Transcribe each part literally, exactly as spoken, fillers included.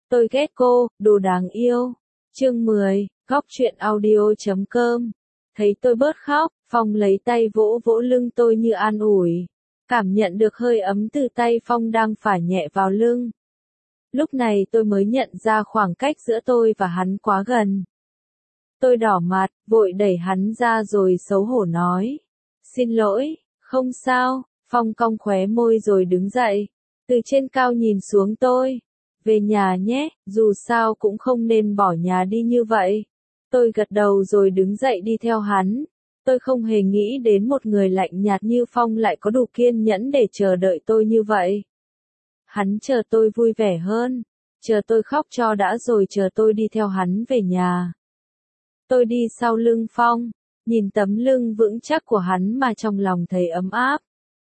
Tôi ghét cô, đồ đáng yêu. Chương mười, góc truyện audio chấm com. Thấy tôi bớt khóc, Phong lấy tay vỗ vỗ lưng tôi như an ủi. Cảm nhận được hơi ấm từ tay Phong đang phả nhẹ vào lưng. Lúc này tôi mới nhận ra khoảng cách giữa tôi và hắn quá gần. Tôi đỏ mặt, vội đẩy hắn ra rồi xấu hổ nói. Xin lỗi, không sao. Phong cong khóe môi rồi đứng dậy. Từ trên cao nhìn xuống tôi. Về nhà nhé, dù sao cũng không nên bỏ nhà đi như vậy. Tôi gật đầu rồi đứng dậy đi theo hắn. Tôi không hề nghĩ đến một người lạnh nhạt như Phong lại có đủ kiên nhẫn để chờ đợi tôi như vậy. Hắn chờ tôi vui vẻ hơn, chờ tôi khóc cho đã rồi chờ tôi đi theo hắn về nhà. Tôi đi sau lưng Phong, nhìn tấm lưng vững chắc của hắn mà trong lòng thấy ấm áp.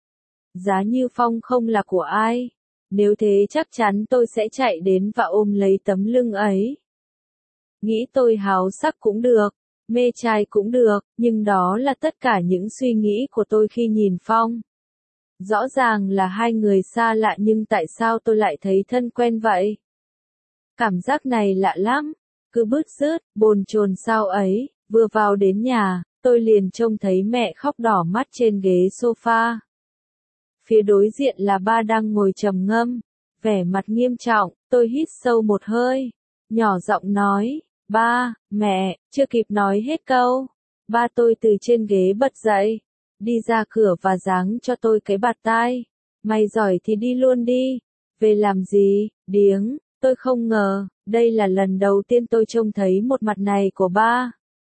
Giá như Phong không là của ai, nếu thế chắc chắn tôi sẽ chạy đến và ôm lấy tấm lưng ấy. Nghĩ tôi háo sắc cũng được, mê trai cũng được, nhưng đó là tất cả những suy nghĩ của tôi khi nhìn Phong. Rõ ràng là hai người xa lạ nhưng tại sao tôi lại thấy thân quen vậy? Cảm giác này lạ lắm, cứ bứt rứt, bồn chồn sao ấy. Vừa vào đến nhà, tôi liền trông thấy mẹ khóc đỏ mắt trên ghế sofa. Phía đối diện là ba đang ngồi trầm ngâm, vẻ mặt nghiêm trọng. Tôi hít sâu một hơi, nhỏ giọng nói, ba, mẹ. Chưa kịp nói hết câu, ba tôi từ trên ghế bật dậy, đi ra cửa và giáng cho tôi cái bạt tai. Mày giỏi thì đi luôn đi, về làm gì, điếng. Tôi không ngờ, đây là lần đầu tiên tôi trông thấy một mặt này của ba.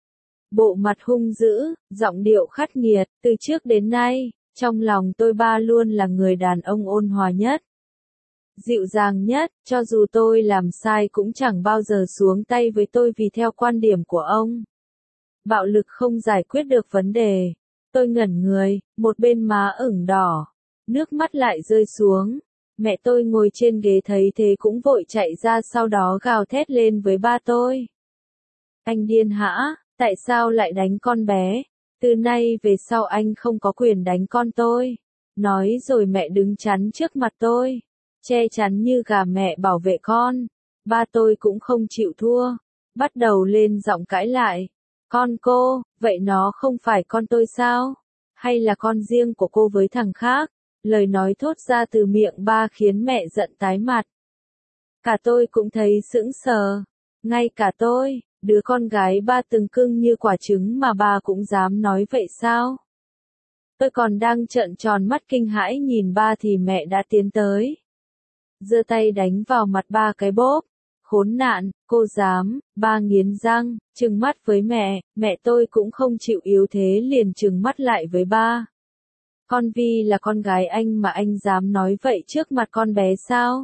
Bộ mặt hung dữ, giọng điệu khắc nghiệt. Từ trước đến nay, trong lòng tôi ba luôn là người đàn ông ôn hòa nhất, dịu dàng nhất. Cho dù tôi làm sai cũng chẳng bao giờ xuống tay với tôi vì theo quan điểm của ông, bạo lực không giải quyết được vấn đề. Tôi ngẩn người, một bên má ửng đỏ, nước mắt lại rơi xuống. Mẹ tôi ngồi trên ghế thấy thế cũng vội chạy ra sau đó gào thét lên với ba tôi. Anh điên hả? Tại sao lại đánh con bé? Từ nay về sau anh không có quyền đánh con tôi. Nói rồi mẹ đứng chắn trước mặt tôi, che chắn như gà mẹ bảo vệ con. Ba tôi cũng không chịu thua, bắt đầu lên giọng cãi lại. Con cô, vậy nó không phải con tôi sao? Hay là con riêng của cô với thằng khác? Lời nói thốt ra từ miệng ba khiến mẹ giận tái mặt. Cả tôi cũng thấy sững sờ. Ngay cả tôi, đứa con gái ba từng cưng như quả trứng mà ba cũng dám nói vậy sao? Tôi còn đang trợn tròn mắt kinh hãi nhìn ba thì mẹ đã tiến tới, giơ tay đánh vào mặt ba cái bốp. Khốn nạn, cô dám. Ba nghiến răng, trừng mắt với mẹ. Mẹ tôi cũng không chịu yếu thế liền trừng mắt lại với ba. Con Vi là con gái anh mà anh dám nói vậy trước mặt con bé sao?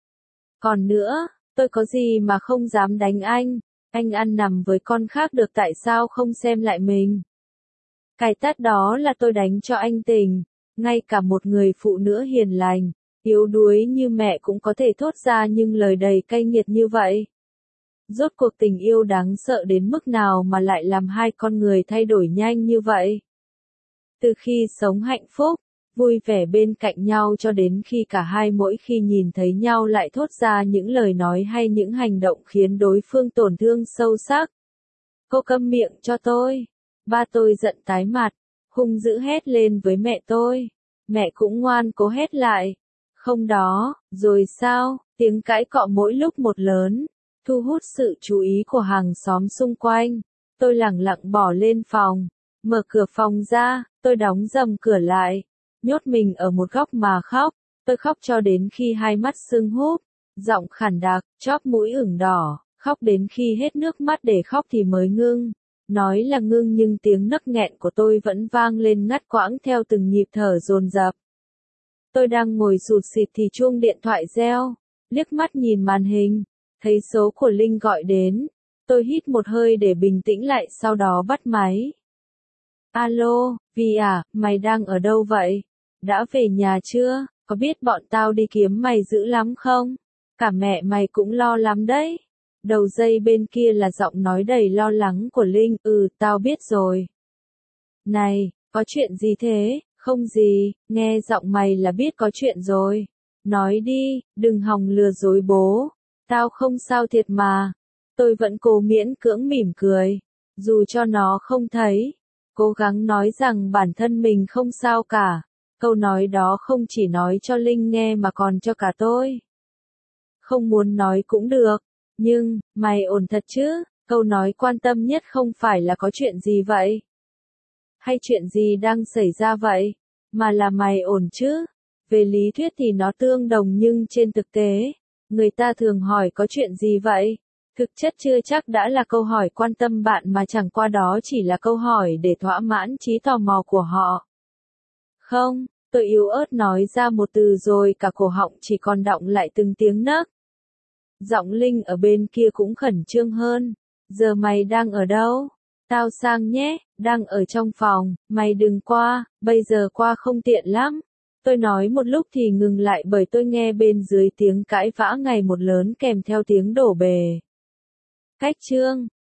Còn nữa, tôi có gì mà không dám đánh anh? Anh ăn nằm với con khác được tại sao không xem lại mình? Cái tát đó là tôi đánh cho anh tỉnh. Ngay cả một người phụ nữ hiền lành, yếu đuối như mẹ cũng có thể thốt ra những lời đầy cay nghiệt như vậy. Rốt cuộc tình yêu đáng sợ đến mức nào mà lại làm hai con người thay đổi nhanh như vậy? Từ khi sống hạnh phúc, vui vẻ bên cạnh nhau cho đến khi cả hai mỗi khi nhìn thấy nhau lại thốt ra những lời nói hay những hành động khiến đối phương tổn thương sâu sắc. Cô câm miệng cho tôi. Ba tôi giận tái mặt, hung dữ hét lên với mẹ tôi. Mẹ cũng ngoan cố hét lại. Không đó, rồi sao? Tiếng cãi cọ mỗi lúc một lớn, thu hút sự chú ý của hàng xóm xung quanh. Tôi lẳng lặng bỏ lên phòng, mở cửa phòng ra, tôi đóng rầm cửa lại, nhốt mình ở một góc mà khóc. Tôi khóc cho đến khi hai mắt sưng húp, giọng khản đặc, chóp mũi ửng đỏ, khóc đến khi hết nước mắt để khóc thì mới ngưng. Nói là ngưng nhưng tiếng nấc nghẹn của tôi vẫn vang lên ngắt quãng theo từng nhịp thở dồn dập. Tôi đang ngồi sụt sịt thì chuông điện thoại reo, liếc mắt nhìn màn hình, thấy số của Linh gọi đến. Tôi hít một hơi để bình tĩnh lại sau đó bắt máy. Alo, Vi à, mày đang ở đâu vậy? Đã về nhà chưa? Có biết bọn tao đi kiếm mày dữ lắm không? Cả mẹ mày cũng lo lắm đấy. Đầu dây bên kia là giọng nói đầy lo lắng của Linh. Ừ, tao biết rồi. Này, có chuyện gì thế? Không gì, nghe giọng mày là biết có chuyện rồi. Nói đi, đừng hòng lừa dối bố. Tao không sao thiệt mà. Tôi vẫn cố miễn cưỡng mỉm cười. Dù cho nó không thấy. Cố gắng nói rằng bản thân mình không sao cả. Câu nói đó không chỉ nói cho Linh nghe mà còn cho cả tôi. Không muốn nói cũng được. Nhưng, mày ổn thật chứ? Câu nói quan tâm nhất không phải là có chuyện gì vậy? Hay chuyện gì đang xảy ra vậy? Mà là mày ổn chứ? Về lý thuyết thì nó tương đồng nhưng trên thực tế, người ta thường hỏi có chuyện gì vậy? Thực chất chưa chắc đã là câu hỏi quan tâm bạn mà chẳng qua đó chỉ là câu hỏi để thỏa mãn trí tò mò của họ. Không, tôi yếu ớt nói ra một từ rồi cả cổ họng chỉ còn đọng lại từng tiếng nấc. Giọng Linh ở bên kia cũng khẩn trương hơn. Giờ mày đang ở đâu? Tao sang nhé, đang ở trong phòng, mày đừng qua, bây giờ qua không tiện lắm. Tôi nói một lúc thì ngừng lại bởi tôi nghe bên dưới tiếng cãi vã ngày một lớn kèm theo tiếng đổ bể. Cách chương